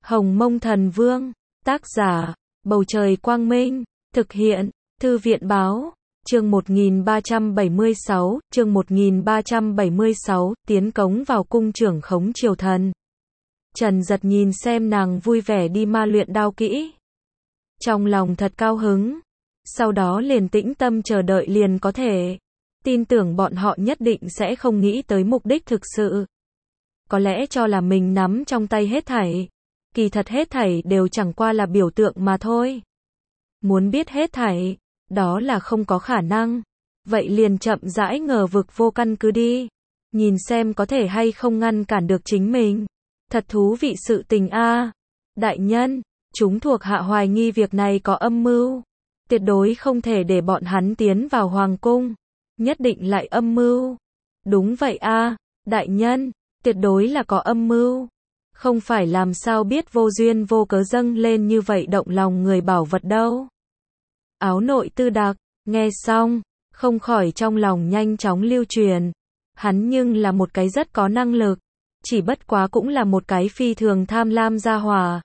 Hồng Mông Thần Vương, tác giả, Bầu Trời Quang Minh, thực hiện, Thư viện Báo, chương 1376, tiến cống vào cung trưởng khống triều thần. Trần Giật nhìn xem nàng vui vẻ đi ma luyện đao kỹ. Trong lòng thật cao hứng, sau đó liền tĩnh tâm chờ đợi liền có thể. Tin tưởng bọn họ nhất định sẽ không nghĩ tới mục đích thực sự. Có lẽ cho là mình nắm trong tay hết thảy. Kỳ thật hết thảy đều chẳng qua là biểu tượng mà thôi. Muốn biết hết thảy, đó là không có khả năng. Vậy liền chậm rãi ngờ vực vô căn cứ đi. Nhìn xem có thể hay không ngăn cản được chính mình. Thật thú vị sự tình a. Đại nhân, chúng thuộc hạ hoài nghi việc này có âm mưu. Tuyệt đối không thể để bọn hắn tiến vào hoàng cung. Nhất định lại âm mưu. Đúng vậy a, đại nhân, tuyệt đối là có âm mưu. Không phải làm sao biết vô duyên vô cớ dâng lên như vậy động lòng người bảo vật đâu. Áo nội tư đặc, nghe xong, không khỏi trong lòng nhanh chóng lưu truyền. Hắn nhưng là một cái rất có năng lực, chỉ bất quá cũng là một cái phi thường tham lam gia hỏa.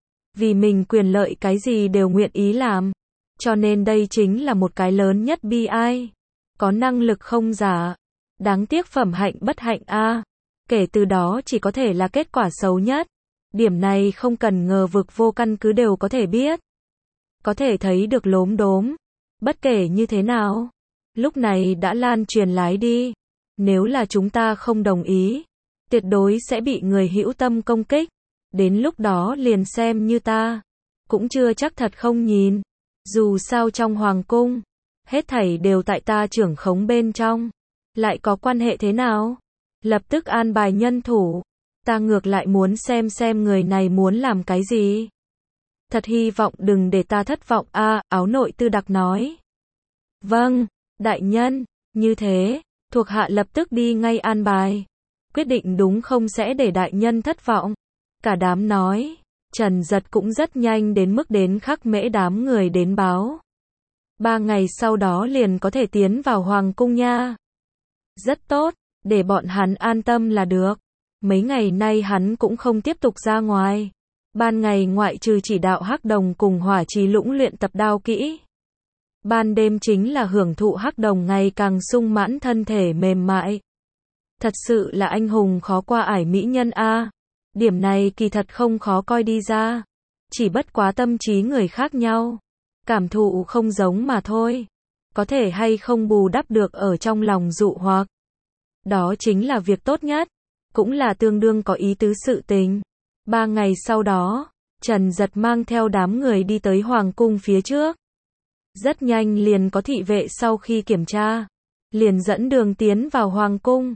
Vì mình quyền lợi cái gì đều nguyện ý làm, cho nên đây chính là một cái lớn nhất bi ai. Có năng lực không giả, đáng tiếc phẩm hạnh bất hạnh a. Kể từ đó chỉ có thể là kết quả xấu nhất. Điểm này không cần ngờ vực vô căn cứ đều có thể biết. Có thể thấy được lốm đốm. Bất kể như thế nào, lúc này đã lan truyền lái đi. Nếu là chúng ta không đồng ý, tuyệt đối sẽ bị người hữu tâm công kích. Đến lúc đó liền xem như ta cũng chưa chắc thật không nhìn. Dù sao trong hoàng cung, hết thảy đều tại ta trưởng khống bên trong. Lại có quan hệ thế nào? Lập tức an bài nhân thủ. Ta ngược lại muốn xem người này muốn làm cái gì. Thật hy vọng đừng để ta thất vọng a. Áo nội tư đặc nói. Vâng, đại nhân, như thế, thuộc hạ lập tức đi ngay an bài. Quyết định đúng không sẽ để đại nhân thất vọng. Cả đám nói. Trần Giật cũng rất nhanh đến mức đến khắc mễ đám người đến báo. 3 ngày sau đó liền có thể tiến vào hoàng cung nha. Rất tốt, để bọn hắn an tâm là được. Mấy ngày nay hắn cũng không tiếp tục ra ngoài. Ban ngày ngoại trừ chỉ đạo Hắc Đồng cùng Hỏa Trì Lũng luyện tập đao kỹ. Ban đêm chính là hưởng thụ Hắc Đồng ngày càng sung mãn thân thể mềm mại. Thật sự là anh hùng khó qua ải mỹ nhân a. Điểm này kỳ thật không khó coi đi ra. Chỉ bất quá tâm trí người khác nhau. Cảm thụ không giống mà thôi. Có thể hay không bù đắp được ở trong lòng dụ hoặc. Đó chính là việc tốt nhất. Cũng là tương đương có ý tứ sự tình. 3 ngày sau đó, Trần Giật mang theo đám người đi tới hoàng cung phía trước. Rất nhanh liền có thị vệ sau khi kiểm tra. Liền dẫn đường tiến vào hoàng cung.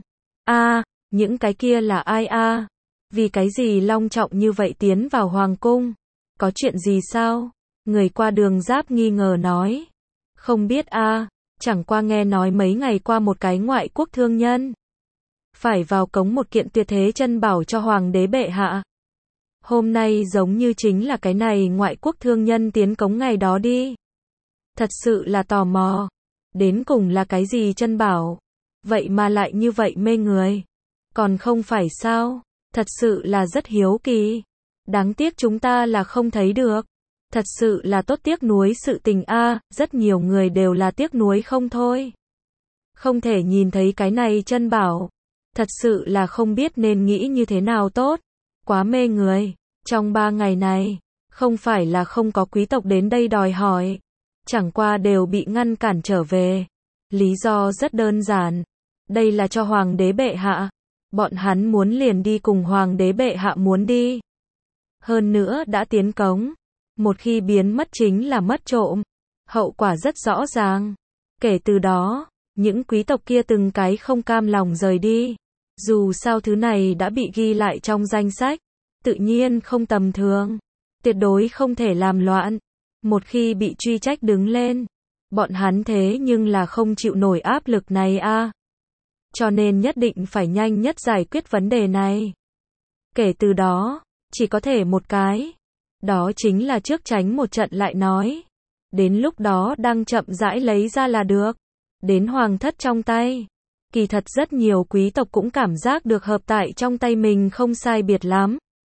Những cái kia là ai a? Vì cái gì long trọng như vậy tiến vào hoàng cung? Có chuyện gì sao? Người qua đường giáp nghi ngờ nói. Không biết a, chẳng qua nghe nói mấy ngày qua một cái ngoại quốc thương nhân phải vào cống một kiện tuyệt thế chân bảo cho hoàng đế bệ hạ. Hôm nay giống như chính là cái này ngoại quốc thương nhân tiến cống ngày đó đi. Thật sự là tò mò. Đến cùng là cái gì chân bảo? Vậy mà lại như vậy mê người. Còn không phải sao? Thật sự là rất hiếu kỳ. Đáng tiếc chúng ta là không thấy được. Thật sự là tốt tiếc nuối sự tình a. Rất nhiều người đều là tiếc nuối không thôi. Không thể nhìn thấy cái này chân bảo. Thật sự là không biết nên nghĩ như thế nào tốt. Quá mê người. Trong 3 ngày này, không phải là không có quý tộc đến đây đòi hỏi. Chẳng qua đều bị ngăn cản trở về. Lý do rất đơn giản. Đây là cho hoàng đế bệ hạ. Bọn hắn muốn liền đi cùng hoàng đế bệ hạ muốn đi. Hơn nữa đã tiến cống. Một khi biến mất chính là mất trộm. Hậu quả rất rõ ràng. Kể từ đó, những quý tộc kia từng cái không cam lòng rời đi. Dù sao thứ này đã bị ghi lại trong danh sách. Tự nhiên không tầm thường. Tuyệt đối không thể làm loạn. Một khi bị truy trách đứng lên. Bọn hắn thế nhưng là không chịu nổi áp lực này a. Cho nên nhất định phải nhanh nhất giải quyết vấn đề này. Kể từ đó, chỉ có thể một cái. Đó chính là trước tránh một trận lại nói. Đến lúc đó đang chậm rãi lấy ra là được. Đến hoàng thất trong tay. Kỳ thật rất nhiều quý tộc cũng cảm giác được hợp tại trong tay mình không sai biệt lắm.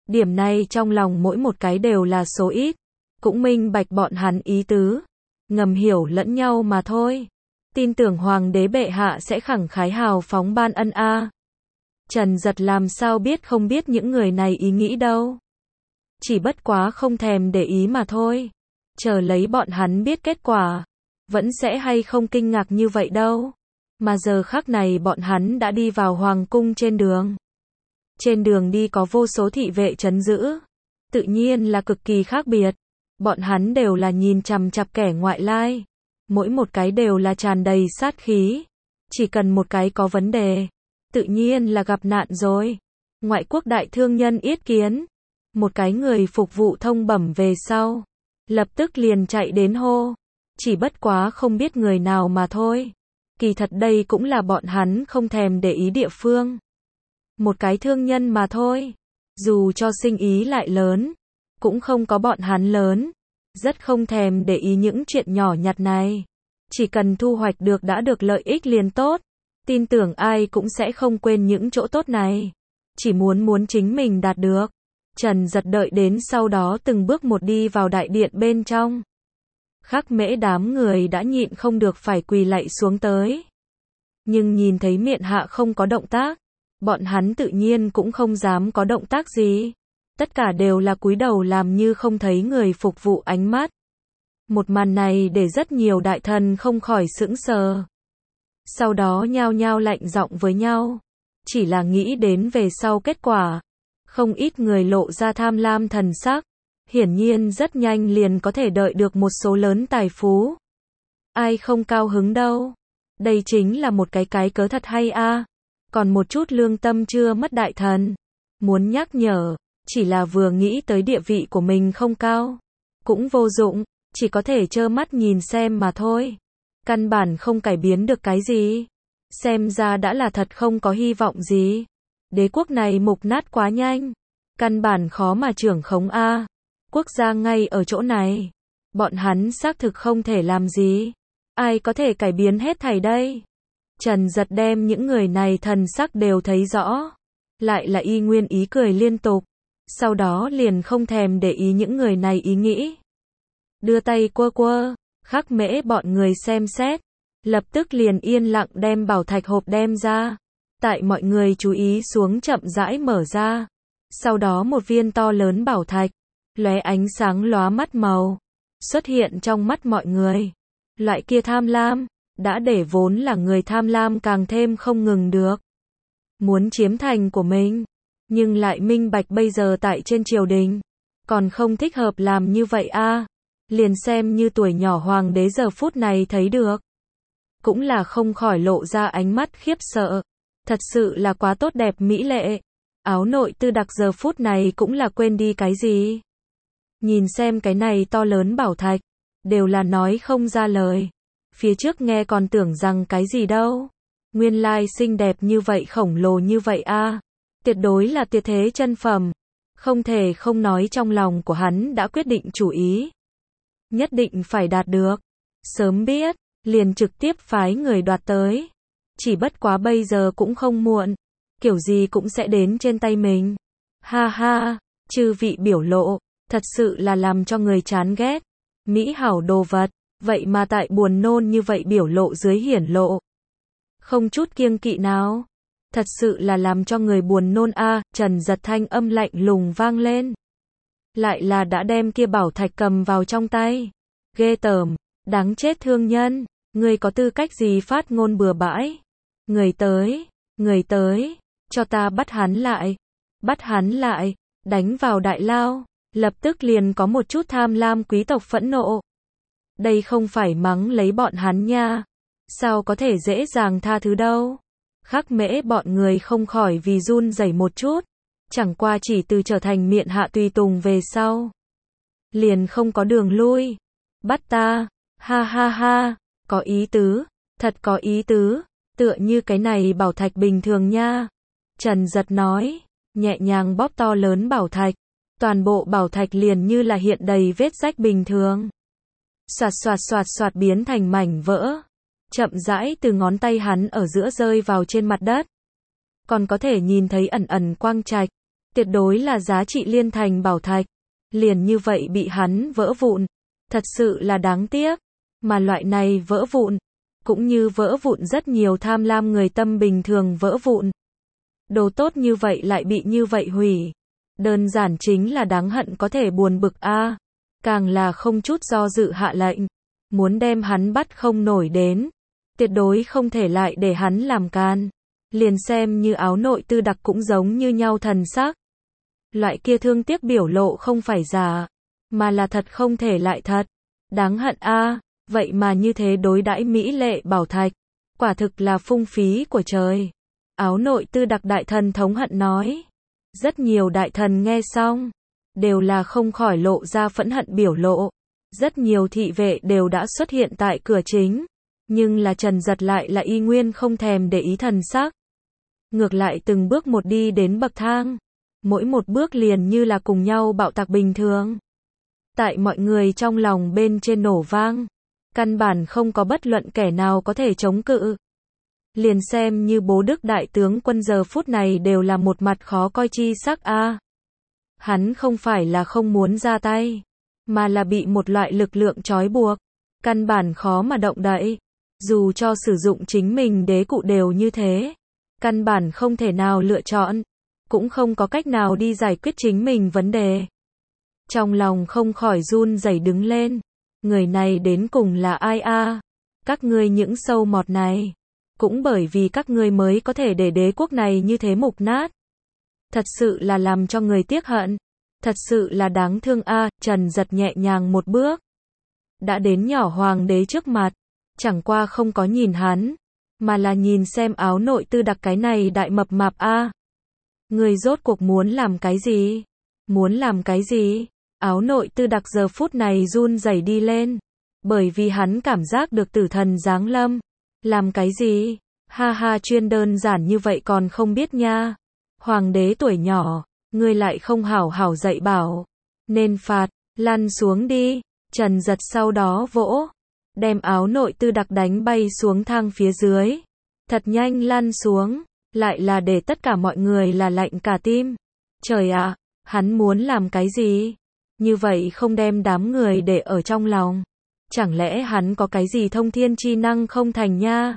Điểm này trong lòng mỗi một cái đều là số ít, cũng minh bạch bọn hắn ý tứ, ngầm hiểu lẫn nhau mà thôi. Tin tưởng hoàng đế bệ hạ sẽ khẳng khái hào phóng ban ân a. Trần Giật làm sao biết không biết những người này ý nghĩ đâu. Chỉ bất quá không thèm để ý mà thôi. Chờ lấy bọn hắn biết kết quả, vẫn sẽ hay không kinh ngạc như vậy đâu. Mà giờ khắc này bọn hắn đã đi vào hoàng cung trên đường. Trên đường đi có vô số thị vệ trấn giữ. Tự nhiên là cực kỳ khác biệt. Bọn hắn đều là nhìn chằm chằm kẻ ngoại lai. Mỗi một cái đều là tràn đầy sát khí. Chỉ cần một cái có vấn đề, tự nhiên là gặp nạn rồi. Ngoại quốc đại thương nhân yết kiến. Một cái người phục vụ thông bẩm về sau. Lập tức liền chạy đến hô. Chỉ bất quá không biết người nào mà thôi. Kỳ thật đây cũng là bọn hắn không thèm để ý địa phương. Một cái thương nhân mà thôi. Dù cho sinh ý lại lớn, cũng không có bọn hắn lớn. Rất không thèm để ý những chuyện nhỏ nhặt này. Chỉ cần thu hoạch được đã được lợi ích liền tốt. Tin tưởng ai cũng sẽ không quên những chỗ tốt này. Chỉ muốn chính mình đạt được. Trần Giật đợi đến sau đó từng bước một đi vào đại điện bên trong. Khắc Mễ đám người đã nhịn không được phải quỳ lạy xuống tới. Nhưng nhìn thấy miện hạ không có động tác, bọn hắn tự nhiên cũng không dám có động tác gì. Tất cả đều là cúi đầu làm như không thấy người phục vụ ánh mắt. Một màn này để rất nhiều đại thần không khỏi sững sờ. Sau đó nhao nhao lạnh giọng với nhau. Chỉ là nghĩ đến về sau kết quả. Không ít người lộ ra tham lam thần sắc. Hiển nhiên rất nhanh liền có thể đợi được một số lớn tài phú. Ai không cao hứng đâu. Đây chính là một cái cớ thật hay a. Còn một chút lương tâm chưa mất đại thần. Muốn nhắc nhở, chỉ là vừa nghĩ tới địa vị của mình không cao. Cũng vô dụng, chỉ có thể trơ mắt nhìn xem mà thôi. Căn bản không cải biến được cái gì. Xem ra đã là thật không có hy vọng gì. Đế quốc này mục nát quá nhanh. Căn bản khó mà trưởng khống a. Quốc gia ngay ở chỗ này. Bọn hắn xác thực không thể làm gì. Ai có thể cải biến hết thảy đây? Trần Giật đem những người này thần sắc đều thấy rõ. Lại là y nguyên ý cười liên tục. Sau đó liền không thèm để ý những người này ý nghĩ. Đưa tay quơ quơ. Khắc Mễ bọn người xem xét. Lập tức liền yên lặng đem bảo thạch hộp đem ra. Tại mọi người chú ý xuống chậm rãi mở ra. Sau đó một viên to lớn bảo thạch, lóe ánh sáng lóa mắt màu, xuất hiện trong mắt mọi người. Loại kia tham lam, đã để vốn là người tham lam càng thêm không ngừng được. Muốn chiếm thành của mình, nhưng lại minh bạch bây giờ tại trên triều đình, còn không thích hợp làm như vậy a. Liền xem như tuổi nhỏ hoàng đế giờ phút này thấy được. Cũng là không khỏi lộ ra ánh mắt khiếp sợ. Thật sự là quá tốt đẹp mỹ lệ. Áo nội tư đặc giờ phút này cũng là quên đi cái gì. Nhìn xem cái này to lớn bảo thạch, đều là nói không ra lời. Phía trước nghe còn tưởng rằng cái gì đâu. Nguyên lai xinh đẹp như vậy khổng lồ như vậy a. Tuyệt đối là tuyệt thế chân phẩm. Không thể không nói trong lòng của hắn đã quyết định chủ ý. Nhất định phải đạt được. Sớm biết, liền trực tiếp phái người đoạt tới. Chỉ bất quá bây giờ cũng không muộn. Kiểu gì cũng sẽ đến trên tay mình. Ha ha, chư vị biểu lộ, thật sự là làm cho người chán ghét. Mỹ hảo đồ vật, vậy mà tại buồn nôn như vậy biểu lộ dưới hiển lộ. Không chút kiêng kỵ nào. Thật sự là làm cho người buồn nôn a. Trần Giật thanh âm lạnh lùng vang lên. Lại là đã đem kia bảo thạch cầm vào trong tay. Ghê tởm, đáng chết thương nhân. Người có tư cách gì phát ngôn bừa bãi. Người tới, cho ta bắt hắn lại, đánh vào đại lao. Lập tức liền có một chút tham lam quý tộc phẫn nộ. Đây không phải mắng lấy bọn hắn nha. Sao có thể dễ dàng tha thứ đâu. Khắc Mễ bọn người không khỏi vì run rẩy một chút. Chẳng qua chỉ từ trở thành miện hạ tùy tùng về sau. Liền không có đường lui. Bắt ta, ha ha ha, có ý tứ, thật có ý tứ. Tựa như cái này bảo thạch bình thường nha. Trần Giật nói, nhẹ nhàng bóp to lớn bảo thạch. Toàn bộ bảo thạch liền như là hiện đầy vết rách bình thường. Xoạt biến thành mảnh vỡ. Chậm rãi từ ngón tay hắn ở giữa rơi vào trên mặt đất. Còn có thể nhìn thấy ẩn ẩn quang trạch. tuyệt đối là giá trị liên thành bảo thạch. Liền như vậy bị hắn vỡ vụn. Thật sự là đáng tiếc. Mà loại này vỡ vụn, cũng như vỡ vụn rất nhiều tham lam người tâm bình thường vỡ vụn. Đồ tốt như vậy lại bị như vậy hủy. Đơn giản chính là đáng hận có thể buồn bực a. Càng là không chút do dự hạ lệnh. Muốn đem hắn bắt không nổi đến. Tuyệt đối không thể lại để hắn làm can. Liền xem như áo nội tư đặc cũng giống như nhau thần sắc. Loại kia thương tiếc biểu lộ không phải giả, mà là thật không thể lại thật. Đáng hận a, vậy mà như thế đối đãi mỹ lệ bảo thạch. Quả thực là phung phí của trời. Áo nội tư đặc đại thần thống hận nói. Rất nhiều đại thần nghe xong, đều là không khỏi lộ ra phẫn hận biểu lộ. Rất nhiều thị vệ đều đã xuất hiện tại cửa chính. Nhưng là Trần Giật lại là y nguyên không thèm để ý thần sắc. Ngược lại từng bước một đi đến bậc thang. Mỗi một bước liền như là cùng nhau bạo tạc bình thường. Tại mọi người trong lòng bên trên nổ vang. Căn bản không có bất luận kẻ nào có thể chống cự. Liền xem như bố đức đại tướng quân giờ phút này đều là một mặt khó coi chi sắc a. Hắn không phải là không muốn ra tay, mà là bị một loại lực lượng trói buộc. Căn bản khó mà động đậy. Dù cho sử dụng chính mình đế cụ đều như thế. Căn bản không thể nào lựa chọn. Cũng không có cách nào đi giải quyết chính mình vấn đề. Trong lòng không khỏi run rẩy đứng lên. Người này đến cùng là ai a? Các ngươi những sâu mọt này. Cũng bởi vì các ngươi mới có thể để đế quốc này như thế mục nát. Thật sự là làm cho người tiếc hận. Thật sự là đáng thương a. Trần Giật nhẹ nhàng một bước. Đã đến nhỏ hoàng đế trước mặt. Chẳng qua không có nhìn hắn. Mà là nhìn xem áo nội tư đặc cái này đại mập mạp a. Người rốt cuộc muốn làm cái gì? Muốn làm cái gì? Áo nội tư đặc giờ phút này run rẩy đi lên. Bởi vì hắn cảm giác được tử thần giáng lâm. Làm cái gì? Ha ha, chuyên đơn giản như vậy còn không biết nha. Hoàng đế tuổi nhỏ, ngươi lại không hảo hảo dạy bảo. Nên phạt, lăn xuống đi. Trần Giật sau đó vỗ. Đem áo nội tư đặc đánh bay xuống thang phía dưới. Thật nhanh lăn xuống. Lại là để tất cả mọi người là lạnh cả tim. Trời ạ, hắn muốn làm cái gì? Như vậy không đem đám người để ở trong lòng. Chẳng lẽ hắn có cái gì thông thiên chi năng không thành nha?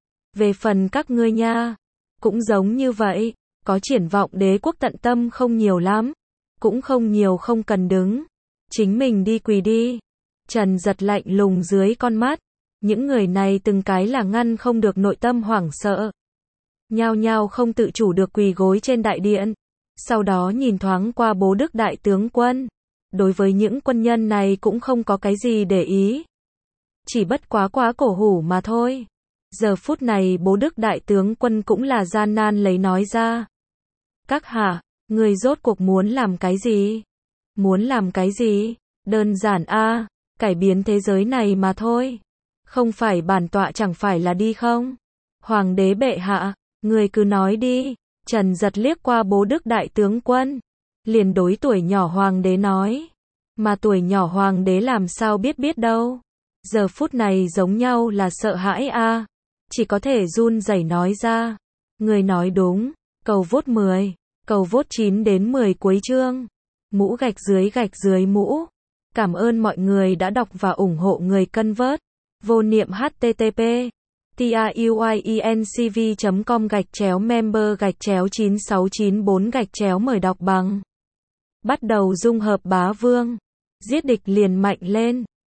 Về phần các ngươi nha, cũng giống như vậy, có triển vọng đế quốc tận tâm không nhiều lắm. Cũng không nhiều không cần đứng. Chính mình đi quỳ đi. Trần Giật lạnh lùng dưới con mắt. Những người này từng cái là ngăn không được nội tâm hoảng sợ. Nhao nhao không tự chủ được quỳ gối trên đại điện. Sau đó nhìn thoáng qua bố đức đại tướng quân. Đối với những quân nhân này cũng không có cái gì để ý. Chỉ bất quá cổ hủ mà thôi. Giờ phút này bố đức đại tướng quân cũng là gian nan lấy nói ra. Các hạ, người rốt cuộc muốn làm cái gì? Muốn làm cái gì? Đơn giản a, cải biến thế giới này mà thôi. Không phải bản tọa chẳng phải là đi không? Hoàng đế bệ hạ, người cứ nói đi. Trần Giật liếc qua bố đức đại tướng quân. Liền đối tuổi nhỏ hoàng đế nói. Mà tuổi nhỏ hoàng đế làm sao biết đâu. Giờ phút này giống nhau là sợ hãi a. Chỉ có thể run rẩy nói ra. Người nói đúng. Cầu vote 10. Cầu vote 9 đến 10 cuối chương. Mũ gạch dưới mũ. Cảm ơn mọi người đã đọc và ủng hộ người cân vớt. Vô niệm http truyencv.com/member/9694 mời đọc bằng. Bắt đầu dung hợp bá vương. Giết địch liền mạnh lên.